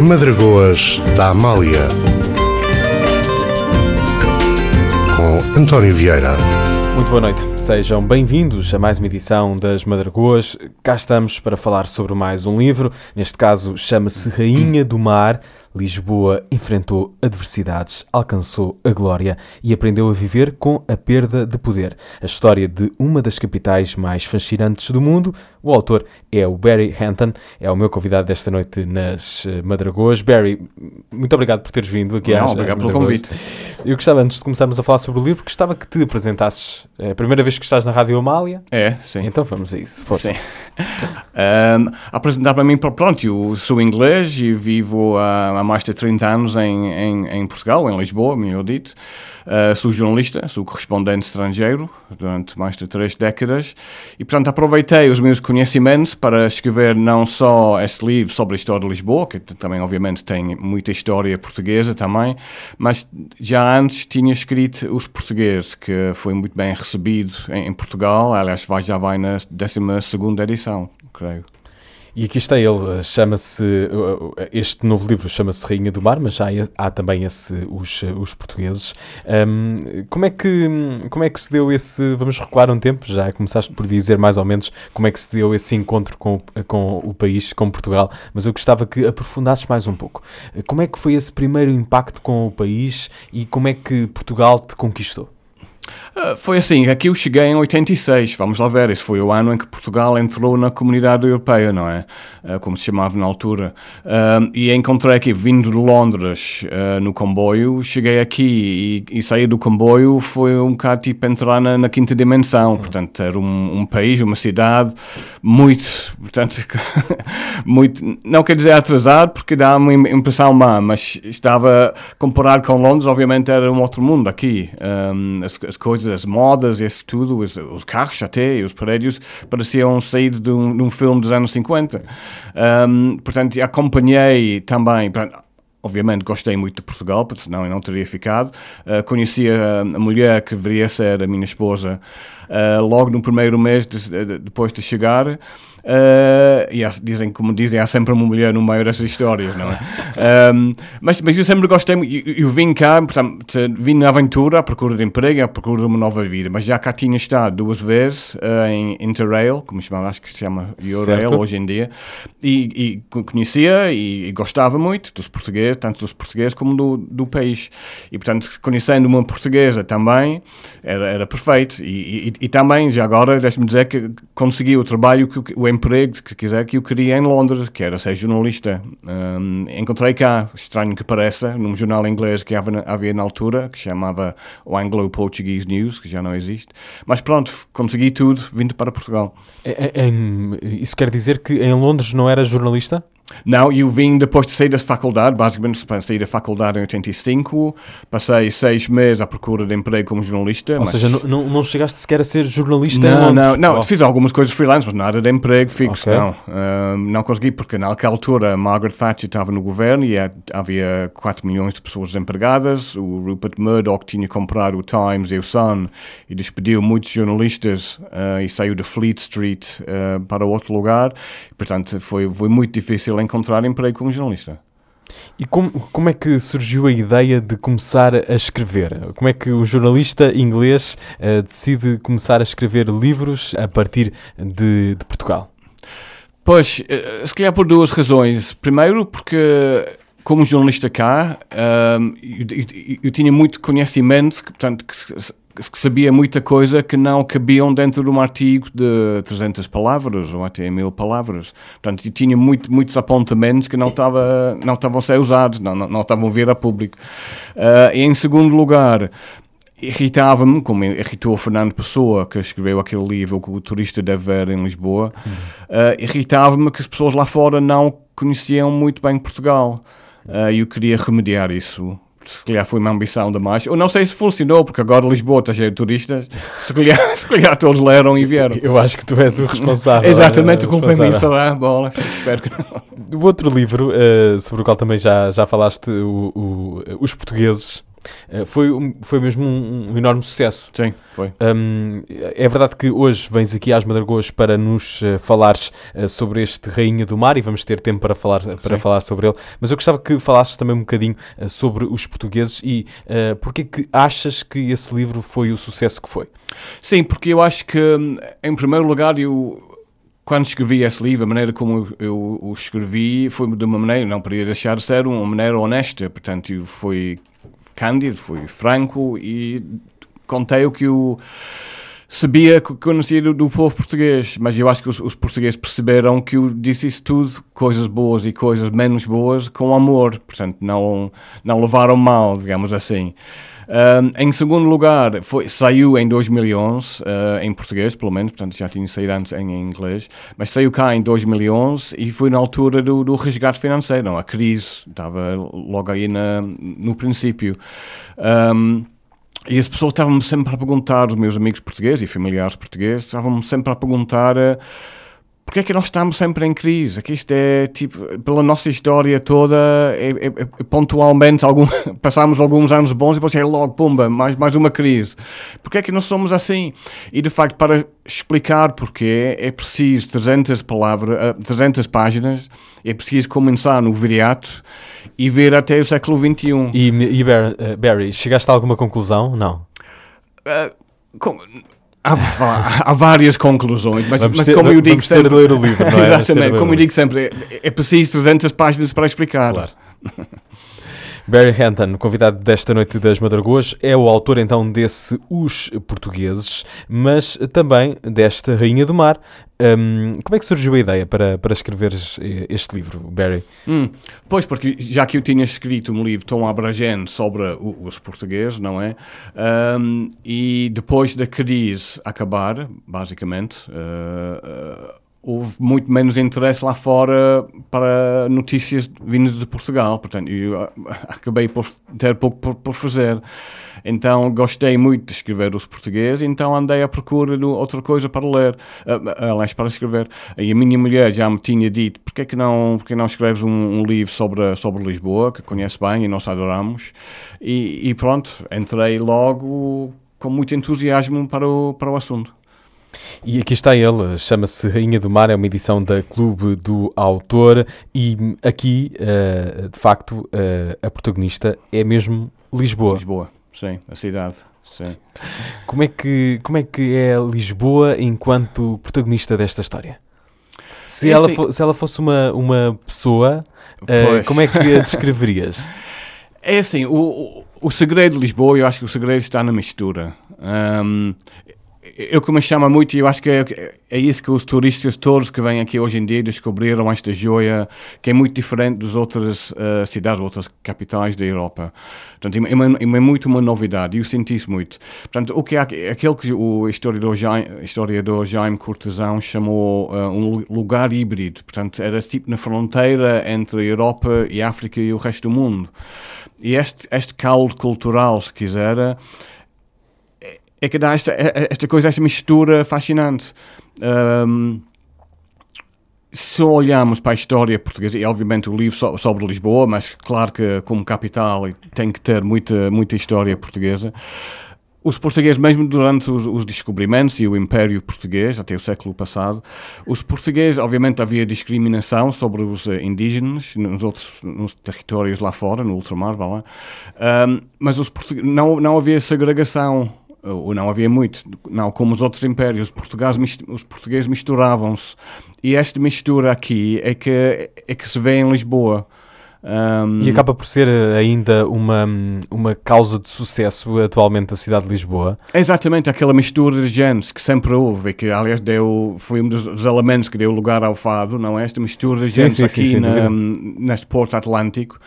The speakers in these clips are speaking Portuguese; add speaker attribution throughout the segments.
Speaker 1: Madragoas da Amália, com António Vieira.
Speaker 2: Muito boa noite, sejam bem-vindos a mais uma edição das Madragoas. Cá estamos para falar sobre mais um livro, neste caso chama-se Rainha do Mar. Lisboa enfrentou adversidades, alcançou a glória e aprendeu a viver com a perda de poder. A história de uma das capitais mais fascinantes do mundo. O autor é o Barry Henton, é o meu convidado desta noite nas Madragoas. Barry, muito obrigado por teres vindo aqui às
Speaker 3: Obrigado pelo convite.
Speaker 2: Eu gostava, antes de começarmos a falar sobre o livro, gostava que te apresentasses. É a primeira vez que estás na Rádio Amália?
Speaker 3: É, sim.
Speaker 2: Então vamos a isso, força.
Speaker 3: Sim. Apresentar para mim, pronto, eu sou inglês e vivo há mais de 30 anos em Portugal, em Lisboa, melhor dito. Sou jornalista, sou correspondente estrangeiro durante mais de 3 décadas e, portanto, aproveitei os meus conhecimentos para escrever não só este livro sobre a história de Lisboa, que também, obviamente, tem muita história portuguesa também, mas já antes tinha escrito Os Portugueses, que foi muito bem recebido em Portugal. Aliás, já vai na 12ª edição, creio.
Speaker 2: E aqui está ele, este novo livro chama-se Rainha do Mar, mas já há também os portugueses. Como é que se deu esse, vamos recuar um tempo, já começaste por dizer mais ou menos como é que se deu esse encontro com o país, com Portugal, mas eu gostava que aprofundasses mais um pouco. Como é que foi esse primeiro impacto com o país e como é que Portugal te conquistou?
Speaker 3: Foi assim, aqui eu cheguei em 86, vamos lá ver, esse foi o ano em que Portugal entrou na Comunidade Europeia, não é? Como se chamava na altura. E encontrei aqui, vindo de Londres, no comboio, cheguei aqui e sair do comboio foi um bocado tipo entrar na quinta dimensão, portanto era um país, uma cidade muito, portanto, muito, não quer dizer atrasado porque dá uma impressão má, mas estava, comparado com Londres, obviamente era um outro mundo aqui. As coisas, as modas, isso tudo, os carros até, os prédios, pareciam saídos de um filme dos anos 50. Portanto, acompanhei também, obviamente gostei muito de Portugal, porque senão eu não teria ficado. Conheci a mulher que deveria ser a minha esposa logo no primeiro mês depois de chegar. Como dizem, há sempre uma mulher no meio dessas histórias, não é? Mas eu sempre gostei, eu vim cá, portanto, vim na aventura à procura de emprego, à procura de uma nova vida, mas já cá tinha estado 2 vezes em Interrail, como se chama, acho que se chama Eurail hoje em dia, e conhecia e gostava muito dos portugueses, tanto dos portugueses como do país, e portanto, conhecendo uma portuguesa também, era perfeito, e também, já agora, deixe-me dizer que consegui o trabalho, o emprego, se quiser, que eu queria em Londres, que era ser jornalista. Encontrei cá, estranho que pareça, num jornal inglês que havia na altura, que chamava o Anglo-Portuguese News, que já não existe. Mas pronto, consegui tudo, vindo para Portugal.
Speaker 2: Isso quer dizer que em Londres não era jornalista?
Speaker 3: Não, eu vim depois de sair da faculdade, basicamente saí da faculdade em 85, passei 6 meses à procura de emprego como jornalista.
Speaker 2: Ou seja, não chegaste sequer a ser jornalista em Londres?
Speaker 3: Não, fiz algumas coisas freelance, mas nada de emprego fixo, okay. Não consegui, porque naquela altura Margaret Thatcher estava no governo e havia 4 milhões de pessoas desempregadas, o Rupert Murdoch tinha comprado o Times e o Sun e despediu muitos jornalistas e saiu de Fleet Street para outro lugar, portanto foi muito difícil encontrar emprego como jornalista.
Speaker 2: E como é que surgiu a ideia de começar a escrever? Como é que o jornalista inglês decide começar a escrever livros a partir de Portugal?
Speaker 3: Pois, se calhar por 2 razões. Primeiro, porque como jornalista cá, eu tinha muito conhecimento, portanto, que sabia muita coisa que não cabiam dentro de um artigo de 300 palavras ou até 1000 palavras. Portanto, eu tinha muitos apontamentos que não estavam a ser usados, não estavam a vir a público. E em segundo lugar, irritava-me, como irritou o Fernando Pessoa, que escreveu aquele livro que o turista deve ver em Lisboa, irritava-me que as pessoas lá fora não conheciam muito bem Portugal. E eu queria remediar isso. Se calhar foi uma ambição demais. Eu não sei se funcionou, porque agora Lisboa está cheio de turistas. Se calhar todos leram e vieram.
Speaker 2: Eu acho que tu és o responsável.
Speaker 3: Exatamente, o culpa é minha, será? Bola, espero que não.
Speaker 2: O outro livro, sobre o qual também já falaste, Os Portugueses, Foi mesmo um enorme sucesso.
Speaker 3: Sim, foi.
Speaker 2: É verdade que hoje vens aqui às Madragoas para nos falares sobre este Rainha do Mar, e vamos ter tempo para falar sobre ele, mas eu gostava que falasses também um bocadinho sobre os portugueses e porque é que achas que esse livro foi o sucesso que foi?
Speaker 3: Sim, porque eu acho que, em primeiro lugar, quando escrevi esse livro, a maneira como eu o escrevi foi de uma maneira, não poderia deixar de ser uma maneira honesta, portanto, eu fui cândido, fui franco e contei o que eu sabia, que conhecia do povo português, mas eu acho que os portugueses perceberam que eu disse isso tudo, coisas boas e coisas menos boas, com amor, portanto, não levaram mal, digamos assim. Em segundo lugar, saiu em 2011, em português, pelo menos, portanto já tinha saído antes em inglês, mas saiu cá em 2011 e foi na altura do resgate financeiro, não, a crise, estava logo aí no princípio. E as pessoas estavam-me sempre a perguntar, os meus amigos portugueses e familiares portugueses, estavam-me sempre a perguntar porque é que nós estamos sempre em crise? Que isto é, tipo, pela nossa história toda, pontualmente, passámos alguns anos bons e depois é logo, pumba, mais uma crise. Porque é que nós somos assim? E, de facto, para explicar porquê, é preciso 300 páginas, é preciso começar no Viriato e ver até o século XXI.
Speaker 2: E Barry, chegaste a alguma conclusão? Não.
Speaker 3: Há várias conclusões, mas como eu digo sempre...
Speaker 2: Vamos ter de ler o livro, não é?
Speaker 3: Exatamente, como eu digo sempre, é preciso 300 páginas para explicar.
Speaker 2: Claro. Barry Henton, convidado desta noite das Madragoas, é o autor então desse Os Portugueses, mas também desta Rainha do Mar. Como é que surgiu a ideia para escreveres este livro, Barry?
Speaker 3: Pois, porque já que eu tinha escrito um livro tão abrangente sobre os portugueses, não é? E depois da crise acabar, basicamente, houve muito menos interesse lá fora para notícias vindas de Portugal, portanto, eu acabei por ter pouco por fazer. Então, gostei muito de escrever os portugueses, então andei à procura de outra coisa para ler, aliás, para escrever. E a minha mulher já me tinha dito, porque que não escreves um livro sobre Lisboa, que conhece bem e nós adoramos, e pronto, entrei logo com muito entusiasmo para o assunto.
Speaker 2: E aqui está ele, chama-se Rainha do Mar, é uma edição da Clube do Autor e aqui, de facto, a protagonista é mesmo Lisboa.
Speaker 3: Lisboa, sim, a cidade, sim.
Speaker 2: Como é que é Lisboa enquanto protagonista desta história? Se ela fosse uma pessoa, como é que a descreverias?
Speaker 3: É assim, o segredo de Lisboa, eu acho que o segredo está na mistura. O que me chama muito, e eu acho que é isso que os turistas todos que vêm aqui hoje em dia descobriram, esta joia, que é muito diferente das outras cidades, outras capitais da Europa. Portanto, é muito uma novidade, e eu senti isso muito. Portanto, aquele que o historiador Jaime Cortesão chamou um lugar híbrido, portanto, era tipo na fronteira entre a Europa e a África e o resto do mundo. E este caldo cultural, se quiser, é que dá esta coisa, esta mistura fascinante. Se olharmos para a história portuguesa, e obviamente o livro sobre Lisboa, mas claro que como capital tem que ter muita história portuguesa. Os portugueses, mesmo durante os descobrimentos e o Império Português, até o século passado, os portugueses, obviamente havia discriminação sobre os indígenas nos territórios lá fora, no ultramar, vá lá. Mas não havia segregação, ou não havia muito, não como os outros impérios. Os portugueses misturavam-se, e esta mistura aqui é que se vê em Lisboa.
Speaker 2: E acaba por ser ainda uma causa de sucesso atualmente da cidade de Lisboa.
Speaker 3: Exatamente, aquela mistura de gentes que sempre houve, e que aliás foi um dos elementos que deu lugar ao fado, não é? Esta mistura de gentes aqui neste Porto Atlântico.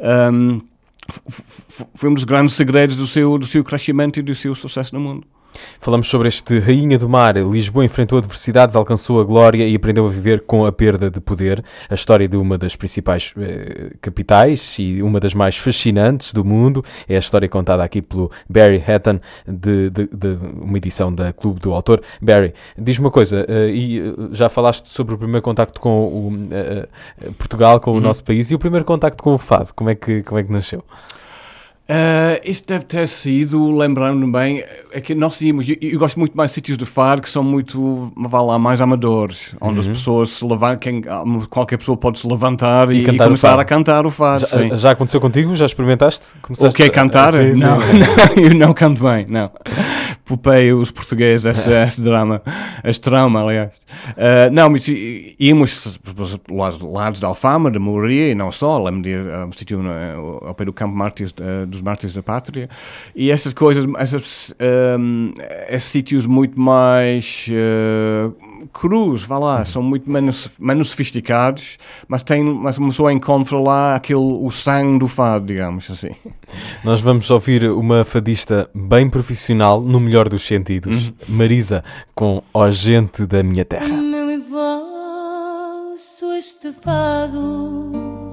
Speaker 3: Foi um dos grandes segredos do seu crescimento e do seu sucesso no mundo.
Speaker 2: Falamos sobre este Rainha do Mar. Lisboa enfrentou adversidades, alcançou a glória e aprendeu a viver com a perda de poder. A história de uma das principais capitais e uma das mais fascinantes do mundo é a história contada aqui pelo Barry Henton, de uma edição da Clube do Autor. Barry, diz-me uma coisa, e já falaste sobre o primeiro contacto com Portugal, com o nosso país, e o primeiro contacto com o fado, como é que nasceu?
Speaker 3: Isto deve ter sido, lembrando-me bem, é que nós íamos, eu gosto muito mais de sítios de fado que são muito, vá lá, mais amadores, onde as pessoas se levantam, qualquer pessoa pode se levantar e começar a cantar o fado.
Speaker 2: Já aconteceu contigo? Já experimentaste?
Speaker 3: O que é cantar?
Speaker 2: Sim,
Speaker 3: não, eu não canto bem, não. Popei os portugueses, esse drama, este trauma, aliás. Não, mas íamos para os lados de Alfama, de Mouraria, e não só, lembro de ir a um sítio ao pé do Campo Mártires, dos Mártires da Pátria, e essas coisas, esses sítios muito mais crus, vá lá, são muito menos sofisticados, mas uma pessoa encontra lá o sangue do fado, digamos assim.
Speaker 2: Nós vamos ouvir uma fadista bem profissional, no melhor dos sentidos, Marisa, com Ó Gente da Minha Terra.
Speaker 4: Meu e vosso este fado,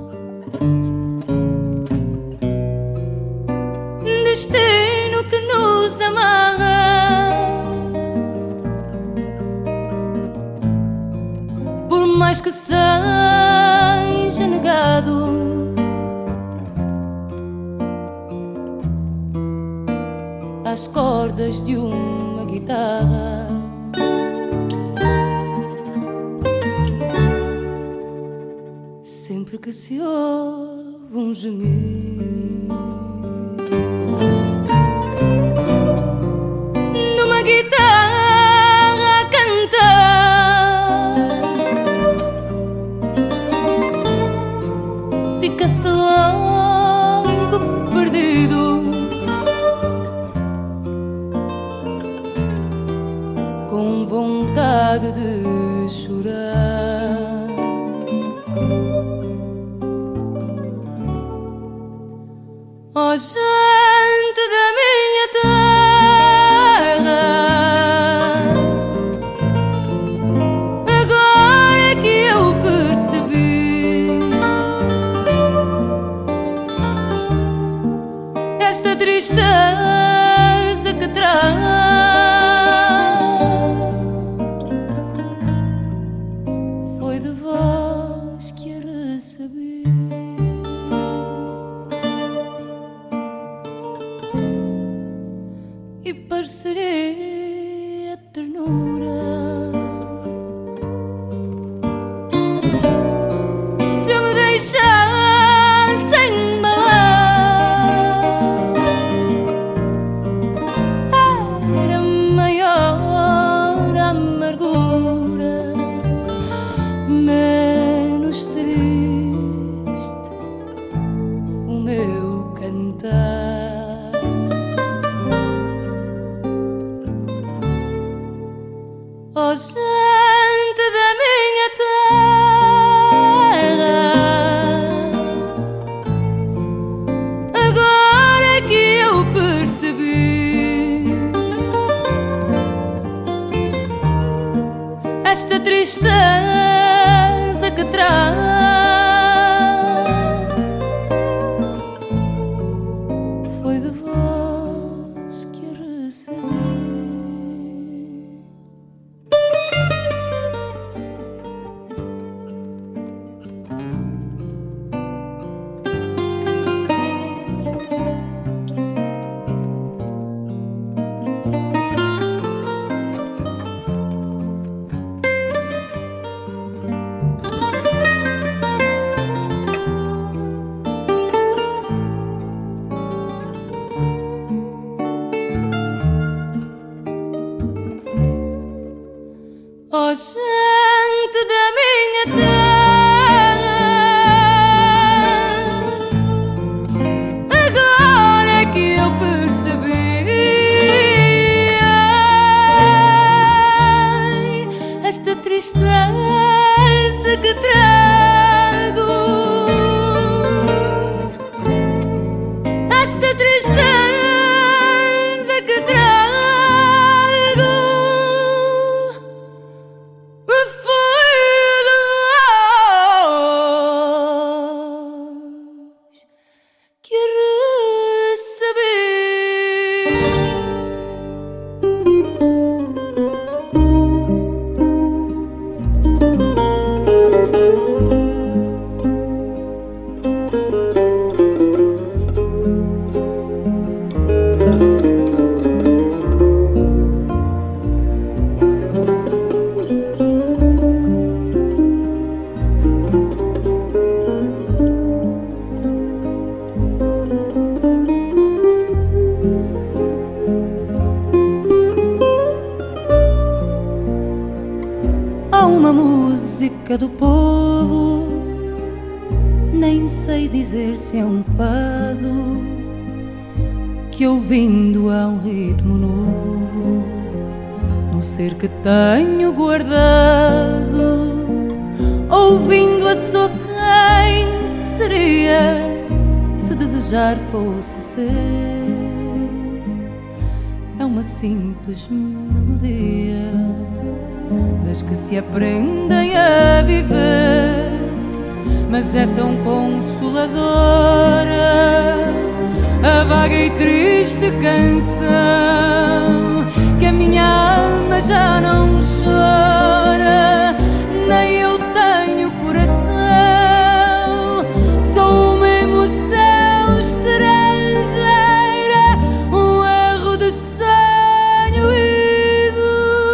Speaker 4: destino que nos amarra, por mais que seja negado, às cordas de uma guitarra. Sempre que se ouve um gemido numa guitarra a cantar, fica-se logo perdido, com vontade de chorar. Ó gente da minha terra, agora é que eu percebi esta tristeza que traz. Foi de vós que a recebi. E parecerei a ternura se eu me deixasse embalar. Era maior a amargura, menos triste o meu cantar. Ó gente da minha terra, agora é que eu percebi esta tristeza que traz. Foi de vós que a recebi. Ó gente da minha terra, agora é que eu percebi esta tristeza que trago, esta tristeza que trago. música do povo, nem sei dizer se é um fado que ouvindo há um ritmo novo no ser que tenho guardado. Ouvindo a sou quem seria se desejar fosse ser. É uma simples melodia das que se aprendem a viver, mas é tão consoladora a vaga e triste canção que a minha alma já não chora, nem eu tenho coração. Sou uma emoção estrangeira, um erro de sonho ido.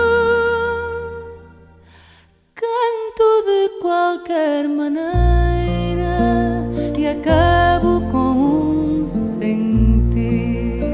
Speaker 4: Canto de qualquer maneira e acabo com um sentido.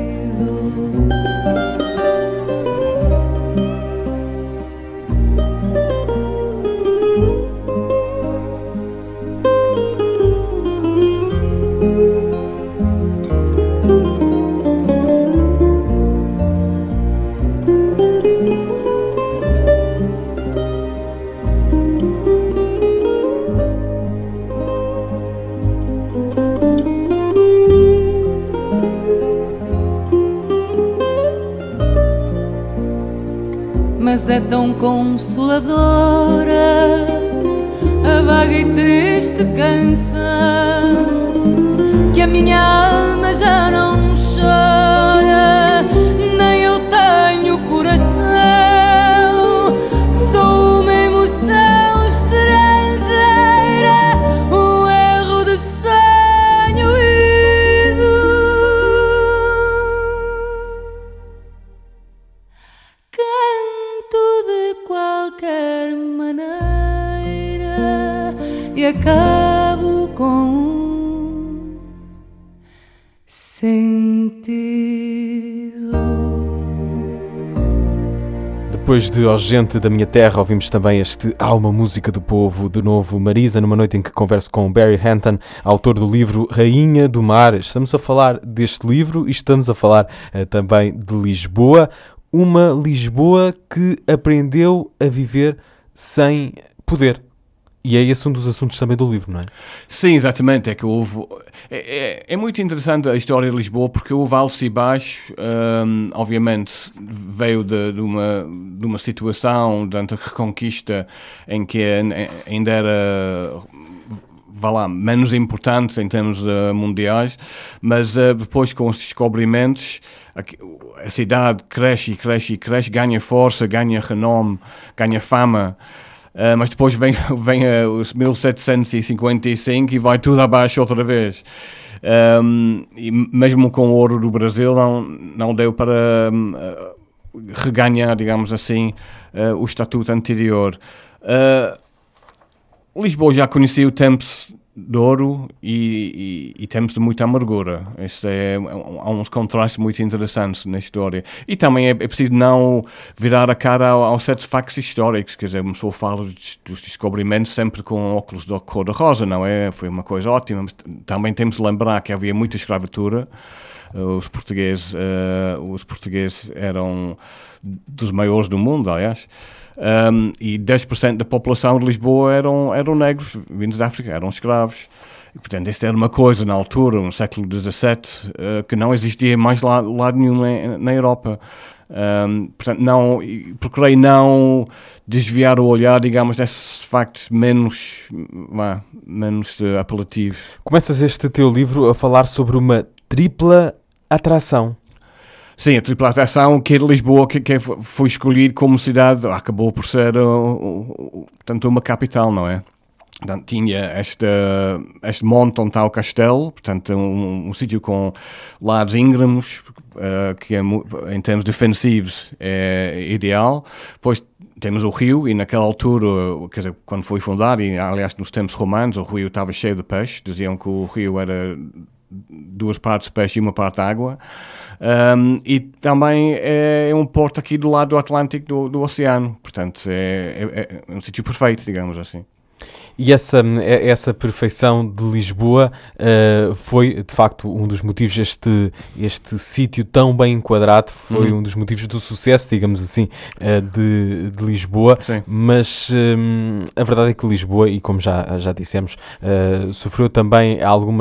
Speaker 4: Mas é tão consoladora a vaga e triste canção que a minha alma já não chora, nem eu tenho coração. Sou uma emoção estrangeira, um erro de sonho ido. De qualquer maneira e acabo com um sentido.
Speaker 2: Depois de Ó Gente da Minha Terra, ouvimos também este Há uma Música do Povo, de novo Marisa, numa noite em que converso com Barry Hampton, autor do livro Rainha do Mar. Estamos a falar deste livro e estamos a falar também de Lisboa. Uma Lisboa que aprendeu a viver sem poder. E é esse um dos assuntos também do livro, não é?
Speaker 3: Sim, exatamente. É que houve... É muito interessante a história de Lisboa, porque houve altos e baixos. Obviamente veio de uma situação durante a Reconquista em que ainda era... vá lá, menos importantes em termos mundiais, mas depois com os descobrimentos a cidade cresce e cresce e cresce, ganha força, ganha renome, ganha fama, mas depois vem os 1755 e vai tudo abaixo outra vez. E mesmo com o ouro do Brasil não deu para reganhar, digamos assim, o estatuto anterior. Lisboa já conhecia o tempos de ouro e tempos de muita amargura. Há uns contrastes muito interessantes na história. E também é preciso não virar a cara aos certos factos históricos. Quer dizer, uma pessoa fala dos descobrimentos sempre com óculos de cor-de-rosa, não é? Foi uma coisa ótima, mas também temos de lembrar que havia muita escravatura. Os portugueses eram dos maiores do mundo, aliás. E 10% da população de Lisboa eram negros, vindos da África, eram escravos. E, portanto, isso era uma coisa na altura, no século XVII, que não existia mais lado nenhum na Europa. Portanto, procurei não desviar o olhar, digamos, desses factos menos apelativos.
Speaker 2: Começas este teu livro a falar sobre uma tripla atração.
Speaker 3: Sim, a tripla atração que é de Lisboa, que foi escolhido como cidade, acabou por ser portanto, uma capital, não é? Portanto, tinha este monte onde está o castelo, portanto, um sítio com lados íngremos, que em termos defensivos é ideal. Depois temos o rio, e naquela altura, quer dizer, quando foi fundado, e aliás nos tempos romanos, o rio estava cheio de peixe, diziam que o rio era 2 partes peixe e 1 parte água. E também é um porto aqui do lado do Atlântico do oceano, portanto é um sítio perfeito, digamos assim.
Speaker 2: E essa perfeição de Lisboa foi, de facto, um dos motivos, este sítio tão bem enquadrado, foi um dos motivos do sucesso, digamos assim, de Lisboa.
Speaker 3: Sim.
Speaker 2: Mas a verdade é que Lisboa, e como já dissemos, sofreu também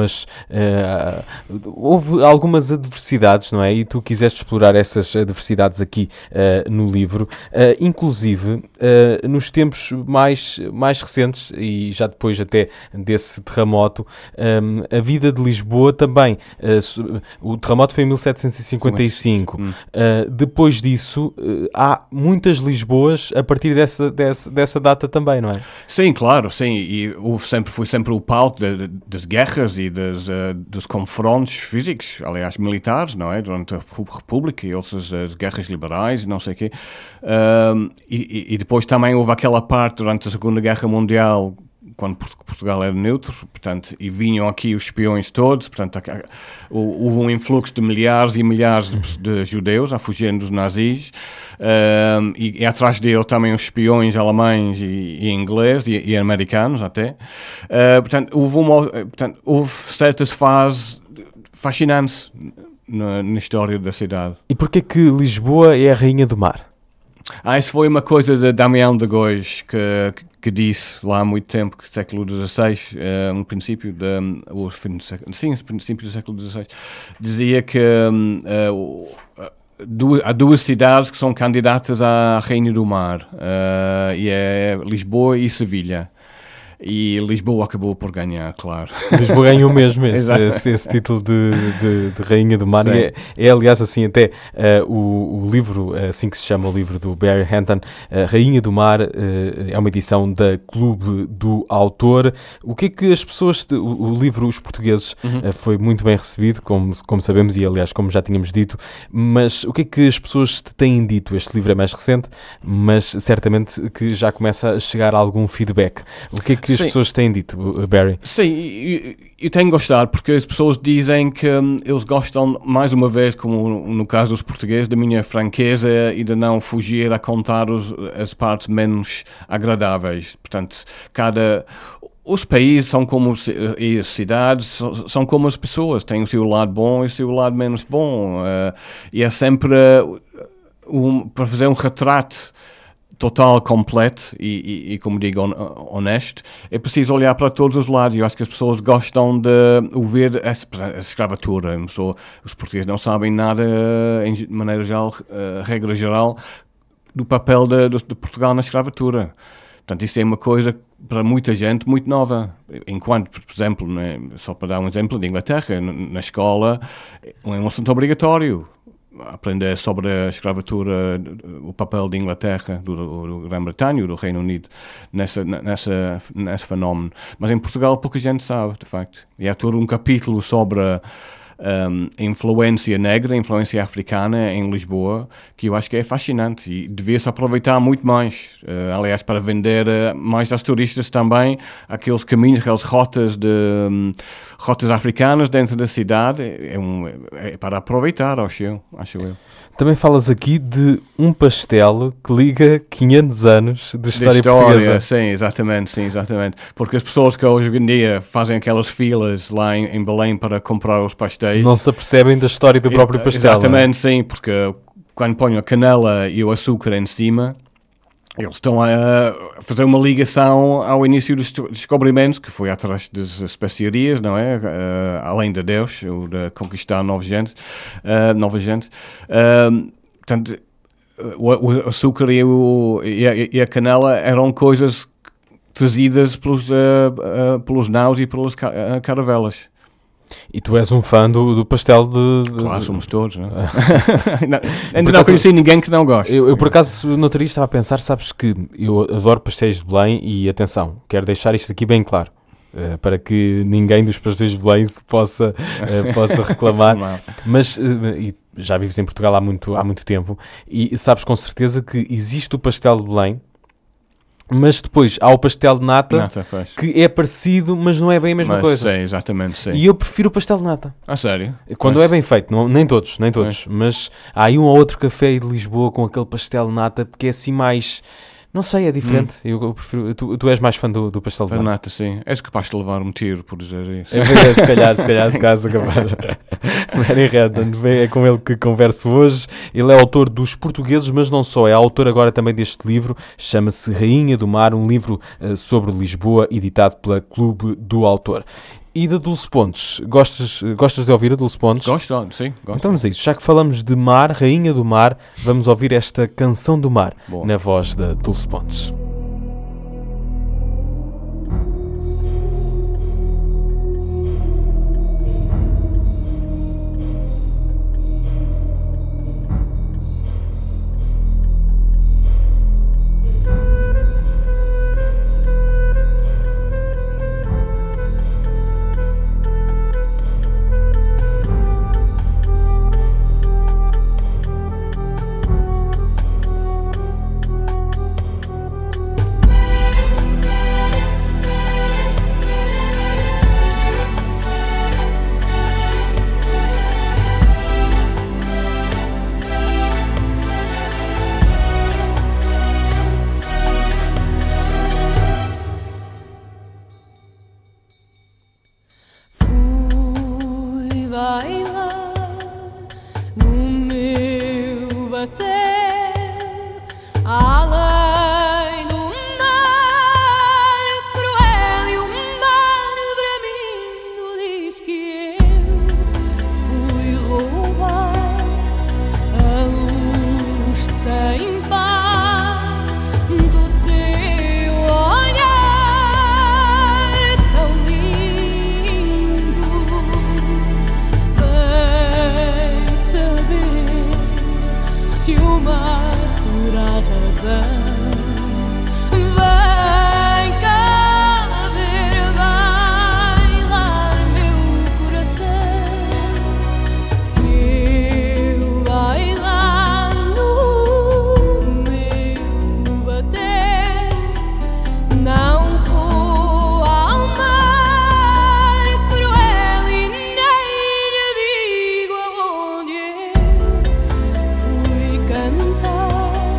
Speaker 2: houve algumas adversidades, não é? E tu quiseste explorar essas adversidades aqui no livro, inclusive nos tempos mais recentes, e já depois até desse terremoto, a vida de Lisboa também. O terremoto foi em 1755. Depois disso, há muitas Lisboas a partir dessa data também, não é?
Speaker 3: Sim, claro, sim. E foi sempre o palco das guerras e dos confrontos físicos, aliás, militares, não é? Durante a República e outras as guerras liberais e não sei o quê. E depois também houve aquela parte durante a Segunda Guerra Mundial, quando Portugal era neutro, portanto, e vinham aqui os espiões todos, portanto, houve um influxo de milhares e milhares de judeus a fugirem dos nazis, e atrás deles também os espiões alemães e ingleses e americanos até. Portanto, houve certas fases fascinantes na história da cidade.
Speaker 2: E porquê que Lisboa é a rainha do mar?
Speaker 3: Isso foi uma coisa de Damião de Góis que disse lá há muito tempo, que século XVI, no princípio do século XVI, dizia que há duas cidades que são candidatas à Rainha do Mar, e é Lisboa e Sevilha. E Lisboa acabou por ganhar, claro.
Speaker 2: Lisboa ganhou mesmo esse título de Rainha do Mar. É aliás, assim, até o livro, assim que se chama o livro do Barry Henton, Rainha do Mar, é uma edição da Clube do Autor. O que é que as pessoas... O livro, os portugueses, foi muito bem recebido, como sabemos, e aliás, como já tínhamos dito, mas o que é que as pessoas te têm dito? Este livro é mais recente, mas certamente que já começa a chegar algum feedback. O que é que as pessoas têm dito, Barry?
Speaker 3: Sim, eu tenho gostado, porque as pessoas dizem que eles gostam, mais uma vez, como no caso dos portugueses, da minha franqueza e de não fugir a contar as partes menos agradáveis. Portanto, os países são como e as cidades são como as pessoas, têm o seu lado bom e o seu lado menos bom. E é sempre para fazer um retrato total, completo e como digo, honesto, é preciso olhar para todos os lados. Eu acho que as pessoas gostam de ouvir a escravatura. Os portugueses não sabem nada, de maneira geral, regra geral, do papel de Portugal na escravatura. Portanto, isso é uma coisa para muita gente muito nova. Enquanto, por exemplo, né, só para dar um exemplo, de Inglaterra, na escola, é um assunto obrigatório. Aprender sobre a escravatura, o papel de Inglaterra, do Grã-Bretanha, do Reino Unido, nesse fenómeno. Mas em Portugal pouca gente sabe, de facto. E há todo um capítulo sobre a influência negra, a influência africana em Lisboa, que eu acho que é fascinante e devia-se aproveitar muito mais. Aliás, para vender mais aos turistas também aqueles caminhos, aquelas rotas africanas dentro da cidade, é para aproveitar, acho eu.
Speaker 2: Também falas aqui de um pastel que liga 500 anos de história portuguesa.
Speaker 3: Sim, exatamente. Porque as pessoas que hoje em dia fazem aquelas filas lá em Belém para comprar os pastéis
Speaker 2: não se apercebem da história do próprio pastel.
Speaker 3: Exatamente, sim, porque quando põem a canela e o açúcar em cima, eles estão a fazer uma ligação ao início dos descobrimentos, que foi atrás das especiarias, não é? Além de Deus, ou de conquistar nova gente. Portanto, o açúcar e a canela eram coisas trazidas pelos naus e pelas caravelas.
Speaker 2: E tu és um fã do pastel de...
Speaker 3: Claro, somos todos, não é? Ainda não conheci ninguém que não goste.
Speaker 2: Eu por acaso, no outro dia estava a pensar, sabes que eu adoro pastéis de Belém e, atenção, quero deixar isto aqui bem claro, para que ninguém dos pastéis de Belém se possa reclamar. Mas já vives em Portugal há muito tempo e sabes com certeza que existe o pastel de Belém, mas depois há o pastel de nata que é parecido, mas não é bem a mesma coisa.
Speaker 3: Sim, exatamente, sim.
Speaker 2: E eu prefiro o pastel de nata.
Speaker 3: Sério?
Speaker 2: Quando é bem feito, nem todos. Mas há aí um ou outro café de Lisboa com aquele pastel de nata que é assim mais Não sei, é diferente. Eu prefiro, tu és mais fã do pastel de
Speaker 3: A
Speaker 2: nata.
Speaker 3: nata, sim. És capaz de levar um tiro por dizer isso.
Speaker 2: Se calhar, se caso capaz. Mary Redden, é com ele que converso hoje. Ele é autor dos Portugueses, mas não só. É autor agora também deste livro. Chama-se Rainha do Mar, um livro sobre Lisboa, editado pela Clube do Autor. E da Dulce Pontes, gostas de ouvir a Dulce Pontes?
Speaker 3: Gosto, sim. Gosto.
Speaker 2: Então, mas é isso. Já que falamos de mar, Rainha do Mar, vamos ouvir esta Canção do Mar,
Speaker 3: Boa.
Speaker 2: na voz da Dulce Pontes.
Speaker 4: Fui bailar no meu bater, além do mar cruel e o mar bramindo diz que eu fui roubar a luz sem par do teu olhar tão lindo. Vem saber se o mar terá razão. Vem cá ver bailar meu coração. Se eu bailar no meu bater, não vou ao mar cruel e nem lhe digo aonde eu fui cantar,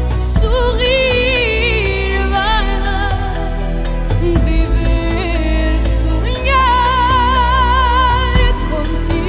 Speaker 4: sorrir, bailar, viver, sonhar contigo.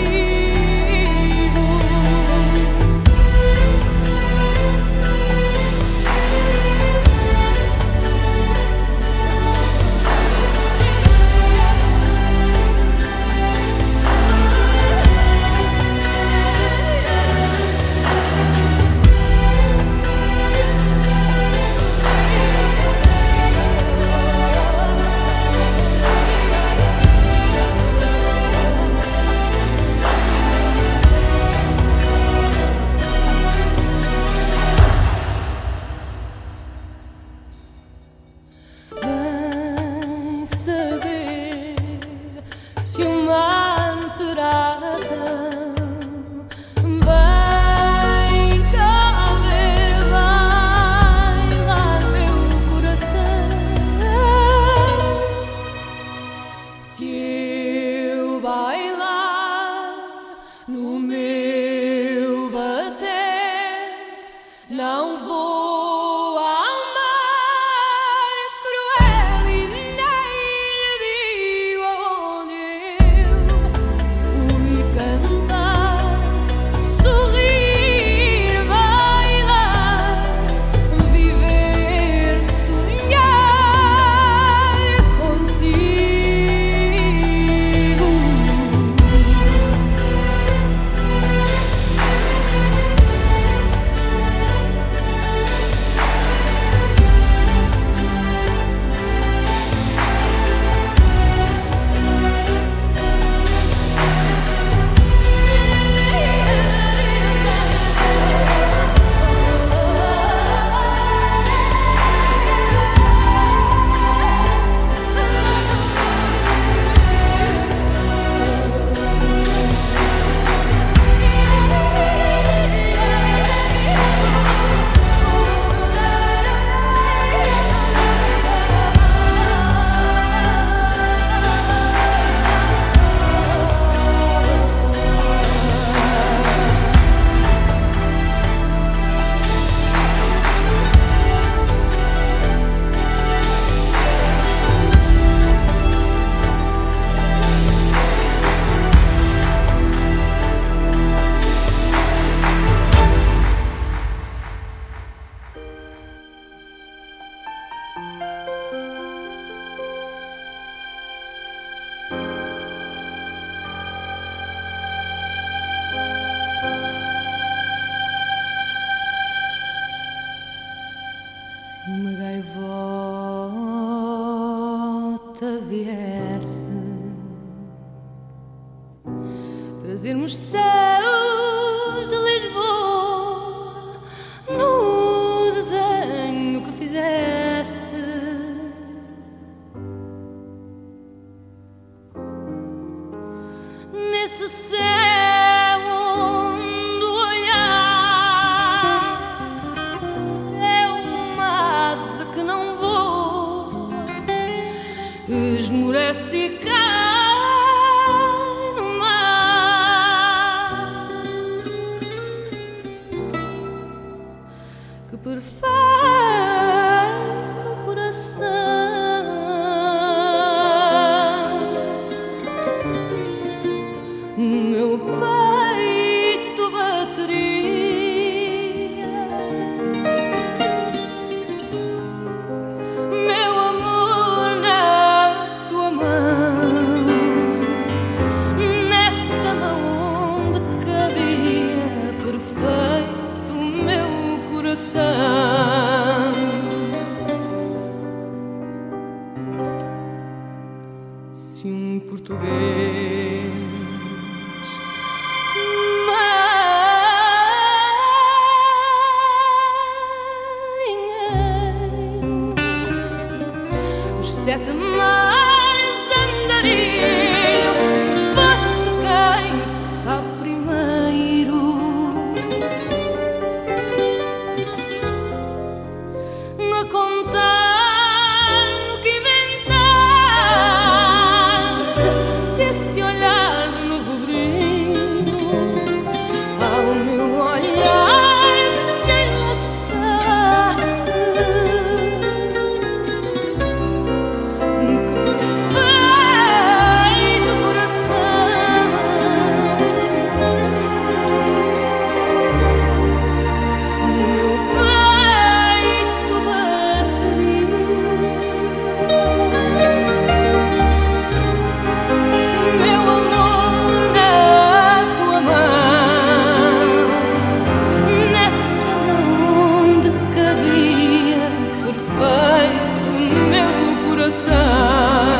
Speaker 4: Vem saber se o mar terá razão. Vem cá ver bailar meu coração. Se eu bailar no meu bater, não vou ao mar cruel e nem lhe digo aonde eu fui cantar, sorrir, bailar, viver, sonhar contigo. volta viesse trazer-me os céus de Lisboa no desenho que fizesse. Nesse céu onde o olhar é uma asa que não voa, esmorece e cai no mar. Que perfeito coração, meu peito bateria, meu amor na tua mão, nessa mão onde cabia perfeito meu coração. Se um português marinheiro os 7 mares andarilho fosse quem sabe primeiro a contar o que inventasse, se esse olhar de novo brilho ao meu olhar se enlaçasse. Que perfeito coração, meu peito bateria, meu amor na tua mão, nessa mão onde cabia perfeito meu coração.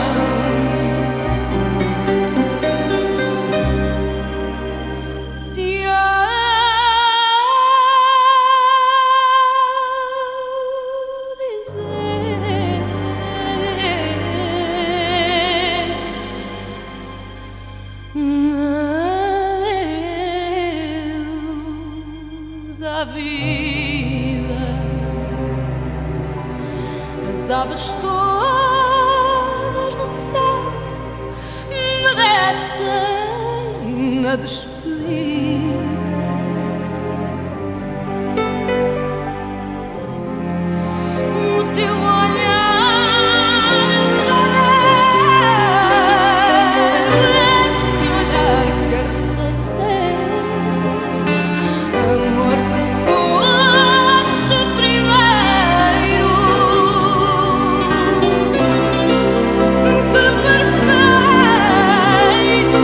Speaker 4: Se eu dizer adeus à vida, as aves todas do céu me descem na despedida. O teu olhar de maneiro, esse olhar quer só ter amor que foste primeiro. Que perfeito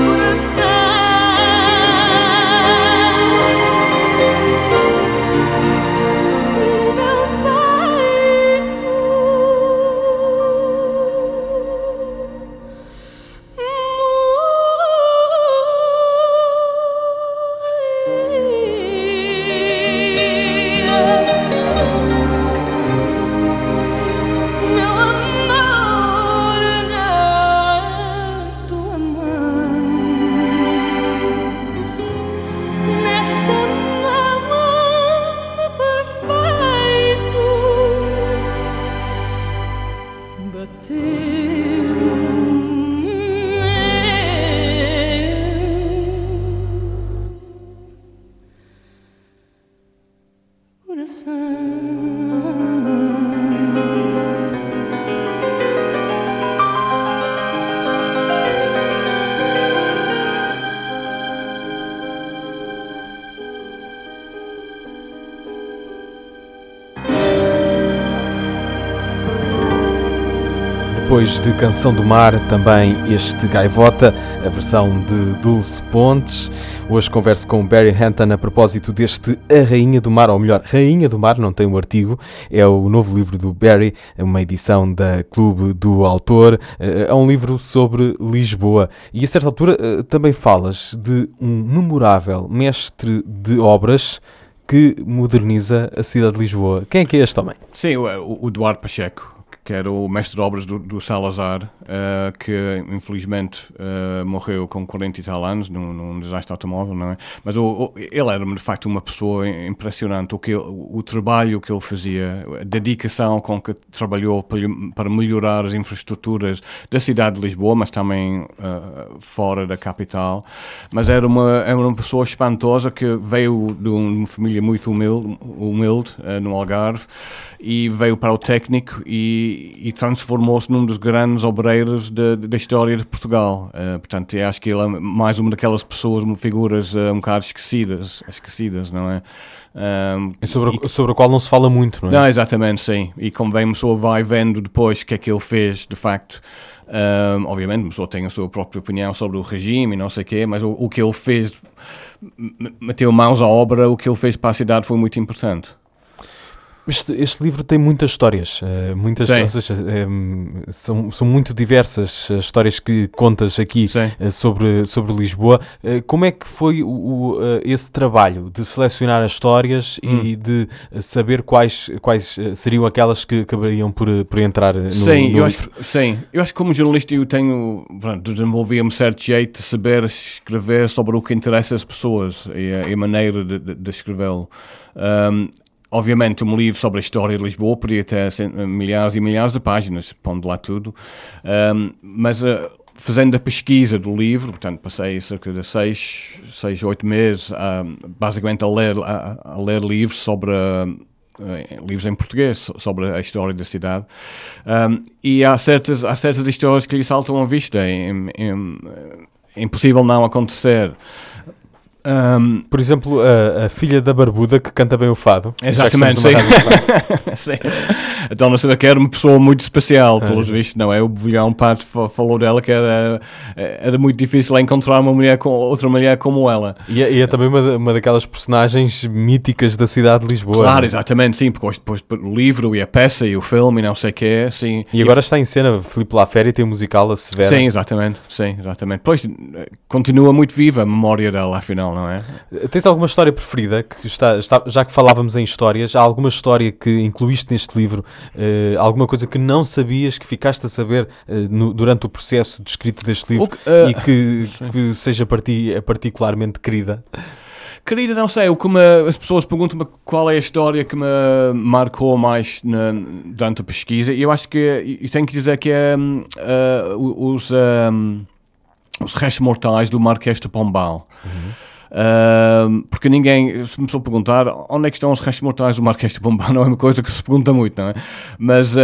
Speaker 2: Depois de Canção do Mar, também este Gaivota, a versão de Dulce Pontes. Hoje converso com Barry Hampton a propósito deste A Rainha do Mar, ou melhor, Rainha do Mar, não tem um artigo, é o novo livro do Barry, uma edição da Clube do Autor, é um livro sobre Lisboa. E a certa altura também falas de um memorável mestre de obras que moderniza a cidade de Lisboa. Quem é que é este homem?
Speaker 3: Sim, o Eduardo Pacheco, que era o mestre de obras do Salazar, que infelizmente morreu com 40 e tal anos num desastre automóvel, não é? Mas ele era de facto uma pessoa impressionante, o trabalho que ele fazia, a dedicação com que trabalhou para melhorar as infraestruturas da cidade de Lisboa, mas também fora da capital. Mas era uma pessoa espantosa que veio de uma família muito humilde no Algarve, e veio para o técnico e transformou-se num dos grandes obreiros da história de Portugal. Portanto, eu acho que ele é mais uma daquelas pessoas, figuras um bocado esquecidas, não é?
Speaker 2: Sobre a qual não se fala muito, não é?
Speaker 3: Não, exatamente, sim. E convém, a pessoa vai vendo depois o que é que ele fez, de facto. Obviamente, a pessoa tem a sua própria opinião sobre o regime e não sei o quê, mas o que ele fez, meteu mãos à obra, o que ele fez para a cidade foi muito importante.
Speaker 2: Este livro tem muitas histórias, ou seja, são muito diversas as histórias que contas aqui sobre Lisboa. Como é que foi esse trabalho de selecionar as histórias e de saber quais seriam aquelas que acabariam por entrar no livro?
Speaker 3: Eu acho que como jornalista eu desenvolvi-me um certo jeito de saber escrever sobre o que interessa as pessoas e a maneira de escrevê-lo. Obviamente, um livro sobre a história de Lisboa poderia ter milhares e milhares de páginas, pondo lá tudo, mas fazendo a pesquisa do livro, portanto, passei cerca de 6, 8 meses basicamente a ler livros sobre livros em português sobre a história da cidade, e há certas histórias que lhe saltam à vista, é impossível não acontecer.
Speaker 2: Por exemplo, a filha da Barbuda que canta bem o fado.
Speaker 3: Exatamente, sim. Sim. A Dona Sebastião era uma pessoa muito especial, pelos vistos, não é? O Bovilhão Pato falou dela que era muito difícil encontrar outra mulher como ela.
Speaker 2: E é também uma daquelas personagens míticas da cidade de Lisboa.
Speaker 3: Claro, exatamente, sim, porque depois o livro e a peça e o filme e não sei o que é, sim.
Speaker 2: E agora está em cena, Filipe Lafera, e tem o musical A Severa.
Speaker 3: Sim, exatamente. Pois, continua muito viva a memória dela, afinal. Não é?
Speaker 2: Tens alguma história preferida? Já que falávamos em histórias, há alguma história que incluíste neste livro? Alguma coisa que não sabias, que ficaste a saber durante o processo de escrita deste livro e que seja para ti particularmente querida?
Speaker 3: Querida, não sei, as pessoas perguntam-me qual é a história que me marcou mais durante a pesquisa, e eu acho que eu tenho que dizer que é os restos mortais do Marquês de Pombal. Porque se me perguntar onde é que estão os restos mortais do Marquês de Pombal, não é uma coisa que se pergunta muito, não é? Mas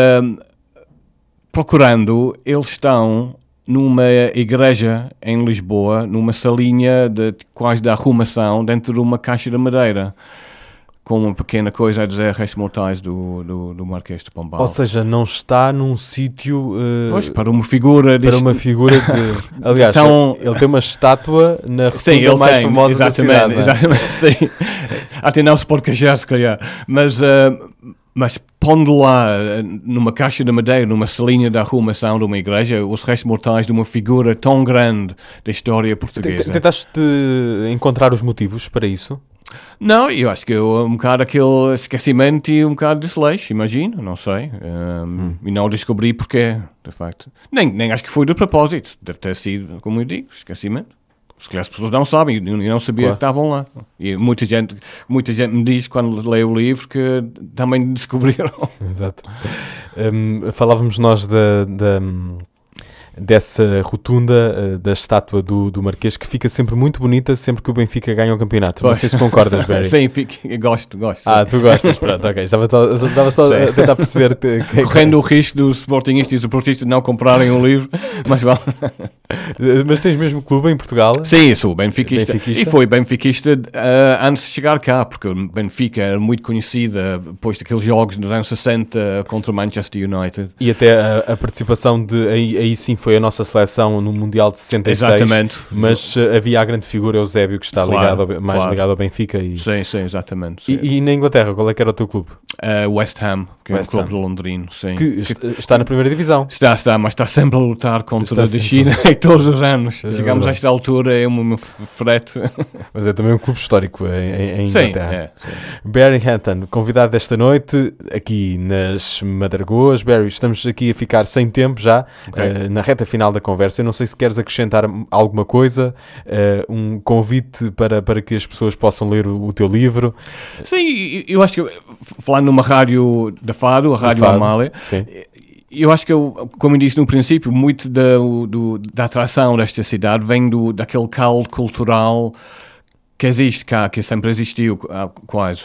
Speaker 3: procurando, eles estão numa igreja em Lisboa, numa salinha quase de arrumação, dentro de uma caixa de madeira, com uma pequena coisa a dizer restos mortais do Marquês de Pombal.
Speaker 2: Ou seja, não está num sítio...
Speaker 3: pois, para uma figura...
Speaker 2: Aliás, então, ele tem uma estátua na rotunda mais famosa da cidade.
Speaker 3: Exatamente, sim. Até não se pode queixar, se calhar. Mas pondo lá, numa caixa de madeira, numa salinha de arrumação de uma igreja, os restos mortais de uma figura tão grande da história portuguesa.
Speaker 2: Tentaste encontrar os motivos para isso?
Speaker 3: Não, eu acho que é um bocado aquele esquecimento e um bocado de desleixo, imagino, não sei. E não descobri porquê, de facto. Nem acho que foi de propósito. Deve ter sido, como eu digo, esquecimento. Se calhar as pessoas não sabem, eu não sabia que estavam lá. E muita gente me diz, quando lê o livro, que também descobriram.
Speaker 2: Exato. Falávamos nós dessa rotunda da estátua do Marquês, que fica sempre muito bonita sempre que o Benfica ganha o campeonato. Não sei se concordas, Barry.
Speaker 3: Sim, gosto.
Speaker 2: Tu gostas, pronto, ok. Estava só a tentar perceber
Speaker 3: correndo o risco dos sportingistas e dos portistas não comprarem um livro, mas vale.
Speaker 2: Mas tens mesmo clube em Portugal?
Speaker 3: Sim, sou benfiquista. E foi benfiquista antes de chegar cá, porque o Benfica era muito conhecida depois daqueles jogos nos anos 60 contra o Manchester United.
Speaker 2: E até a participação aí sim foi a nossa seleção no Mundial de 66.
Speaker 3: Exatamente.
Speaker 2: Mas havia a grande figura Eusébio, que está ligado ao Benfica.
Speaker 3: Sim, exatamente. Sim.
Speaker 2: E na Inglaterra, qual é que era o teu clube?
Speaker 3: West Ham, que é um clube londrino. Sim.
Speaker 2: Que está na primeira divisão.
Speaker 3: Está, mas está sempre a lutar contra a China todos os anos. Chegamos a esta altura, é um frete.
Speaker 2: Mas é também um clube histórico em Inglaterra.
Speaker 3: Sim.
Speaker 2: Barry Hampton, convidado desta noite aqui nas Madragoas. Barry, estamos aqui a ficar sem tempo já, na reta final da conversa. Eu não sei se queres acrescentar alguma coisa, um convite para que as pessoas possam ler o teu livro.
Speaker 3: Sim, eu acho que, falando numa rádio da Fado, a Rádio Amália,
Speaker 2: sim.
Speaker 3: Eu acho que, como eu disse no princípio, muito da atração desta cidade vem daquele caldo cultural que existe cá, que sempre existiu, quase.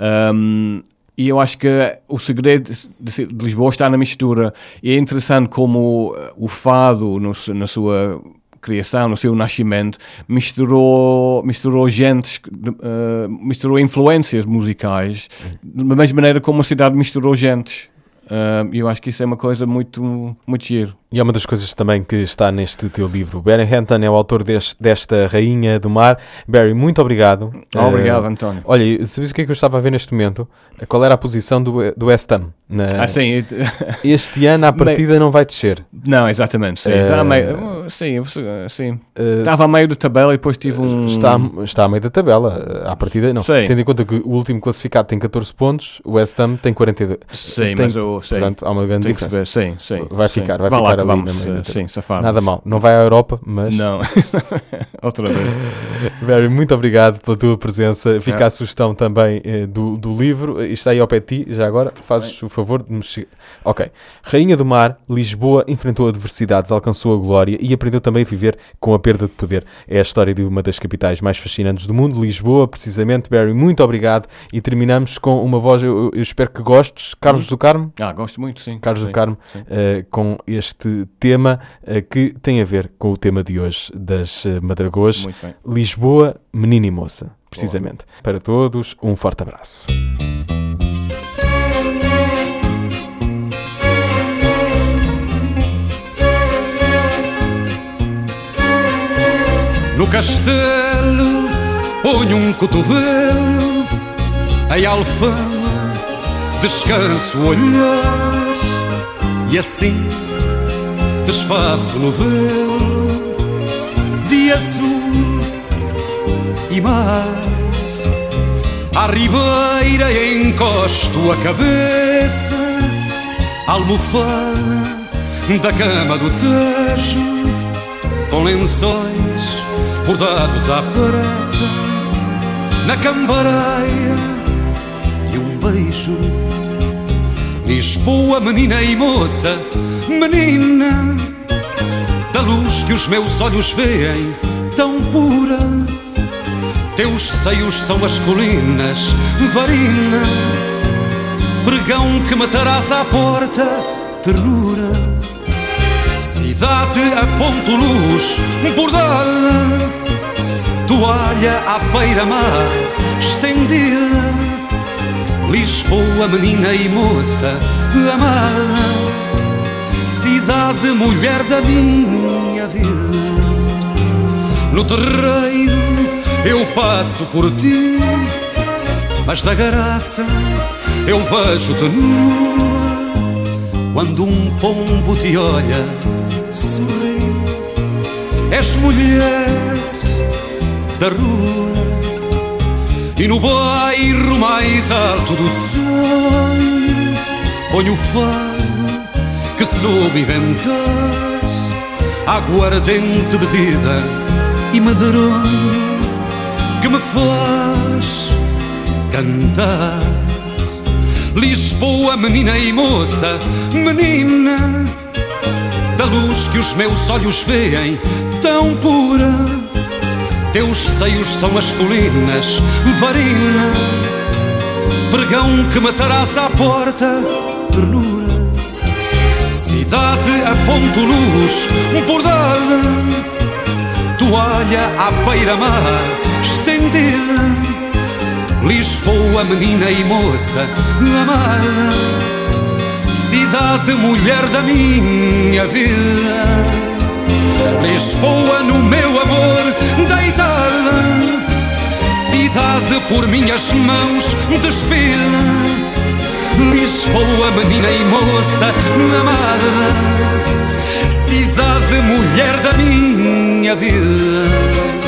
Speaker 3: E eu acho que o segredo de Lisboa está na mistura. E é interessante como o fado, na sua criação, no seu nascimento, misturou gentes, misturou influências musicais, da mesma maneira como a cidade misturou gentes. Eu acho que isso é uma coisa muito, muito giro.
Speaker 2: E é uma das coisas também que está neste teu livro. Barry Hampton é o autor desta Rainha do Mar. Barry, muito obrigado.
Speaker 3: Obrigado, António.
Speaker 2: Olha, sabes o que é que eu estava a ver neste momento? Qual era a posição do West Ham?
Speaker 3: Sim.
Speaker 2: Este ano, à partida, não vai descer.
Speaker 3: Não, exatamente. Sim. Estava a meio da tabela e depois tive um...
Speaker 2: Está a meio da tabela. À partida, não.
Speaker 3: Sim.
Speaker 2: Tendo em conta que o último classificado tem 14 pontos, o West Ham tem 42.
Speaker 3: Sim, mas eu sei.
Speaker 2: Portanto, há uma grande diferença.
Speaker 3: Sim.
Speaker 2: Vai ficar ali na
Speaker 3: sim, safar.
Speaker 2: Nada mal. Não vai à Europa, mas...
Speaker 3: Não. Outra vez.
Speaker 2: Barry, muito obrigado pela tua presença. Fica a sugestão também do livro. Está aí ao pé de ti, já agora. Fazes o favor de mexer. Ok. Rainha do Mar, Lisboa enfrentou adversidades, alcançou a glória e aprendeu também a viver com a perda de poder. É a história de uma das capitais mais fascinantes do mundo, Lisboa, precisamente. Barry, muito obrigado. E terminamos com uma voz, eu espero que gostes, Carlos do Carmo.
Speaker 3: Gosto muito, sim.
Speaker 2: Carlos do Carmo, com este tema que tem a ver com o tema de hoje das Madragoas.
Speaker 3: Muito bem.
Speaker 2: Lisboa, menina e moça, precisamente. Boa. Para todos, um forte abraço.
Speaker 5: No castelo ponho um cotovelo, em alfama descanso o olhar, e assim desfaço no velo de azul e mar. À ribeira encosto a cabeça, almofada da cama do Tejo, com lençóis bordados à pressa, na cambareia de um beijo. Lisboa, menina e moça, menina da luz que os meus olhos veem, tão pura. Teus seios são as colinas, varina, pregão que matarás à porta, ternura. Cidade a ponto luz bordada, toalha à beira-mar estendida. Lisboa, menina e moça amada, cidade, mulher da minha vida. No terreiro eu passo por ti, mas da graça eu vejo-te nua. Quando um pombo te olha, sorri, és mulher da rua. E no bairro mais alto do sonho ponho o fado que soube inventar, aguardente de vida e medronho que me faz cantar. Lisboa, menina e moça, menina da luz que os meus olhos veem, tão pura. Teus seios são as colinas, varina, pregão que matarás à porta, ternura. Cidade a ponto luz bordada, toalha à beira-mar estendida. Lisboa, menina e moça amada, cidade, mulher da minha vida. Lisboa no meu amor deitada, cidade por minhas mãos despida. Lisboa, menina e moça amada, cidade, mulher da minha vida.